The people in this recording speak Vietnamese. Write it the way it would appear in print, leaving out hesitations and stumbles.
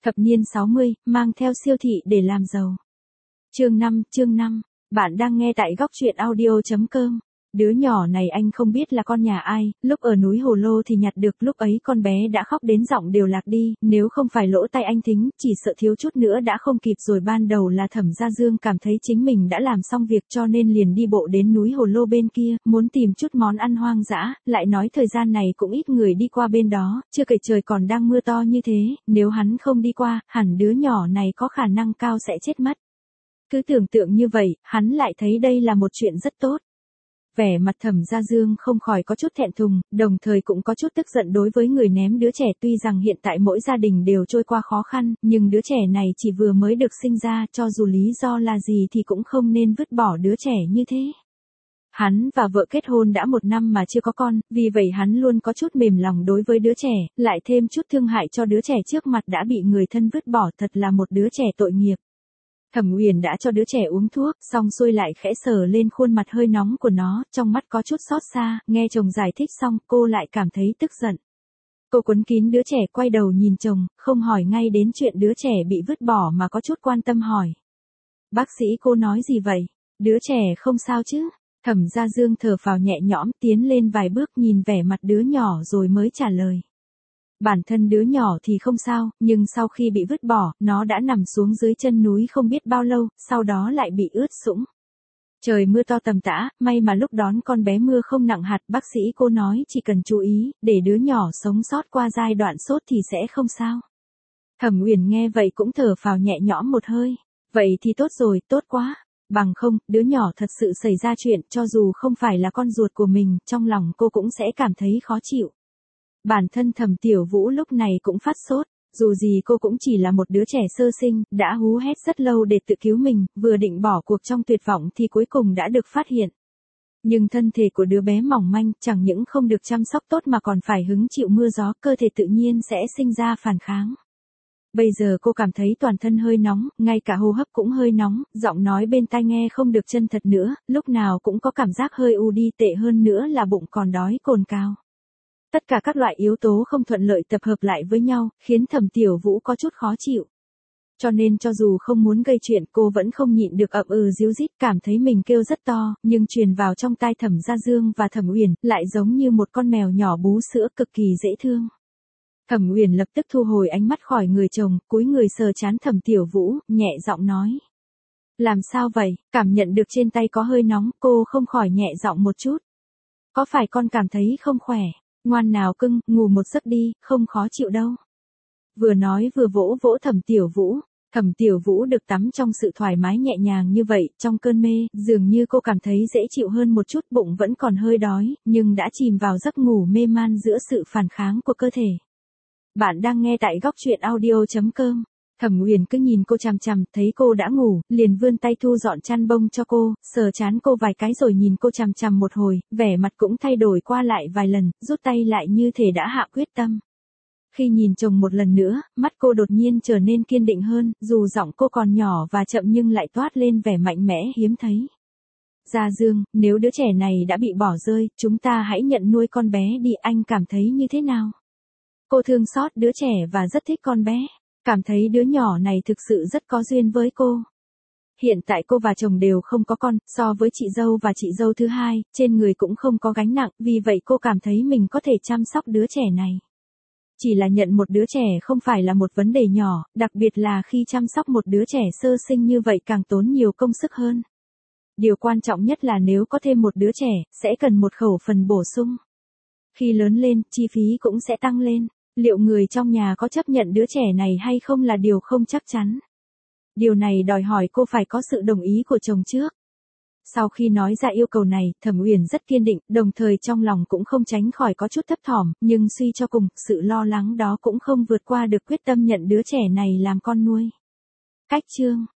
Thập niên 60, mang theo siêu thị để làm giàu. Chương 5, bạn đang nghe tại góc truyện audio.com. Đứa nhỏ này anh không biết là con nhà ai, lúc ở núi Hồ Lô thì nhặt được, lúc ấy con bé đã khóc đến giọng đều lạc đi, nếu không phải lỗ tai anh thính, chỉ sợ thiếu chút nữa đã không kịp rồi. Ban đầu là Thẩm Gia Dương cảm thấy chính mình đã làm xong việc cho nên liền đi bộ đến núi Hồ Lô bên kia, muốn tìm chút món ăn hoang dã, lại nói thời gian này cũng ít người đi qua bên đó, chưa kể trời còn đang mưa to như thế, nếu hắn không đi qua, hẳn đứa nhỏ này có khả năng cao sẽ chết mất. Cứ tưởng tượng như vậy, hắn lại thấy đây là một chuyện rất tốt. Vẻ mặt Thẩm Gia Dương không khỏi có chút thẹn thùng, đồng thời cũng có chút tức giận đối với người ném đứa trẻ. Tuy rằng hiện tại mỗi gia đình đều trôi qua khó khăn, nhưng đứa trẻ này chỉ vừa mới được sinh ra, cho dù lý do là gì thì cũng không nên vứt bỏ đứa trẻ như thế. Hắn và vợ kết hôn đã 1 năm mà chưa có con, vì vậy hắn luôn có chút mềm lòng đối với đứa trẻ, lại thêm chút thương hại cho đứa trẻ trước mặt đã bị người thân vứt bỏ, thật là một đứa trẻ tội nghiệp. Thẩm Uyển đã cho đứa trẻ uống thuốc, xong xuôi lại khẽ sờ lên khuôn mặt hơi nóng của nó, trong mắt có chút xót xa, nghe chồng giải thích xong, cô lại cảm thấy tức giận. Cô quấn kín đứa trẻ quay đầu nhìn chồng, không hỏi ngay đến chuyện đứa trẻ bị vứt bỏ mà có chút quan tâm hỏi. Bác sĩ cô nói gì vậy? Đứa trẻ không sao chứ? Thẩm Gia Dương thở phào nhẹ nhõm, tiến lên vài bước nhìn vẻ mặt đứa nhỏ rồi mới trả lời. Bản thân đứa nhỏ thì không sao, nhưng sau khi bị vứt bỏ, nó đã nằm xuống dưới chân núi không biết bao lâu, sau đó lại bị ướt sũng. Trời mưa to tầm tã, may mà lúc đón con bé mưa không nặng hạt, bác sĩ cô nói chỉ cần chú ý, để đứa nhỏ sống sót qua giai đoạn sốt thì sẽ không sao. Thẩm Uyển nghe vậy cũng thở phào nhẹ nhõm một hơi. Vậy thì tốt rồi, tốt quá. Bằng không, đứa nhỏ thật sự xảy ra chuyện, cho dù không phải là con ruột của mình, trong lòng cô cũng sẽ cảm thấy khó chịu. Bản thân Thẩm Tiểu Vũ lúc này cũng phát sốt, dù gì cô cũng chỉ là một đứa trẻ sơ sinh, đã hú hét rất lâu để tự cứu mình, vừa định bỏ cuộc trong tuyệt vọng thì cuối cùng đã được phát hiện. Nhưng thân thể của đứa bé mỏng manh, chẳng những không được chăm sóc tốt mà còn phải hứng chịu mưa gió, cơ thể tự nhiên sẽ sinh ra phản kháng. Bây giờ cô cảm thấy toàn thân hơi nóng, ngay cả hô hấp cũng hơi nóng, giọng nói bên tai nghe không được chân thật nữa, lúc nào cũng có cảm giác hơi u đi, tệ hơn nữa là bụng còn đói cồn cào. Tất cả các loại yếu tố không thuận lợi tập hợp lại với nhau, khiến Thẩm Tiểu Vũ có chút khó chịu. Cho nên cho dù không muốn gây chuyện, cô vẫn không nhịn được ậm ríu rít, cảm thấy mình kêu rất to, nhưng truyền vào trong tai Thẩm Gia Dương và Thẩm Uyển, lại giống như một con mèo nhỏ bú sữa cực kỳ dễ thương. Thẩm Uyển lập tức thu hồi ánh mắt khỏi người chồng, cúi người sờ trán Thẩm Tiểu Vũ, nhẹ giọng nói. Làm sao vậy? Cảm nhận được trên tay có hơi nóng, cô không khỏi nhẹ giọng một chút. Có phải con cảm thấy không khỏe? Ngoan nào cưng, ngủ một giấc đi, không khó chịu đâu. Vừa nói vừa vỗ vỗ Thẩm Tiểu Vũ. Thẩm Tiểu Vũ được tắm trong sự thoải mái nhẹ nhàng như vậy, trong cơn mê, dường như cô cảm thấy dễ chịu hơn một chút, bụng vẫn còn hơi đói, nhưng đã chìm vào giấc ngủ mê man giữa sự phản kháng của cơ thể. Bạn đang nghe tại góc truyện audio.com. Thẩm Uyển cứ nhìn cô chằm chằm, thấy cô đã ngủ, liền vươn tay thu dọn chăn bông cho cô, sờ trán cô vài cái rồi nhìn cô chằm chằm một hồi, vẻ mặt cũng thay đổi qua lại vài lần, rút tay lại như thể đã hạ quyết tâm. Khi nhìn chồng một lần nữa, mắt cô đột nhiên trở nên kiên định hơn, dù giọng cô còn nhỏ và chậm nhưng lại toát lên vẻ mạnh mẽ hiếm thấy. Gia Dương, nếu đứa trẻ này đã bị bỏ rơi, chúng ta hãy nhận nuôi con bé đi, anh cảm thấy như thế nào? Cô thương xót đứa trẻ và rất thích con bé. Cảm thấy đứa nhỏ này thực sự rất có duyên với cô. Hiện tại cô và chồng đều không có con, so với chị dâu và chị dâu thứ hai, trên người cũng không có gánh nặng, vì vậy cô cảm thấy mình có thể chăm sóc đứa trẻ này. Chỉ là nhận một đứa trẻ không phải là một vấn đề nhỏ, đặc biệt là khi chăm sóc một đứa trẻ sơ sinh như vậy càng tốn nhiều công sức hơn. Điều quan trọng nhất là nếu có thêm một đứa trẻ, sẽ cần một khẩu phần bổ sung. Khi lớn lên, chi phí cũng sẽ tăng lên. Liệu người trong nhà có chấp nhận đứa trẻ này hay không là điều không chắc chắn. Điều này đòi hỏi cô phải có sự đồng ý của chồng trước. Sau khi nói ra yêu cầu này, Thẩm Uyển rất kiên định, đồng thời trong lòng cũng không tránh khỏi có chút thấp thỏm, nhưng suy cho cùng, sự lo lắng đó cũng không vượt qua được quyết tâm nhận đứa trẻ này làm con nuôi. Cách chương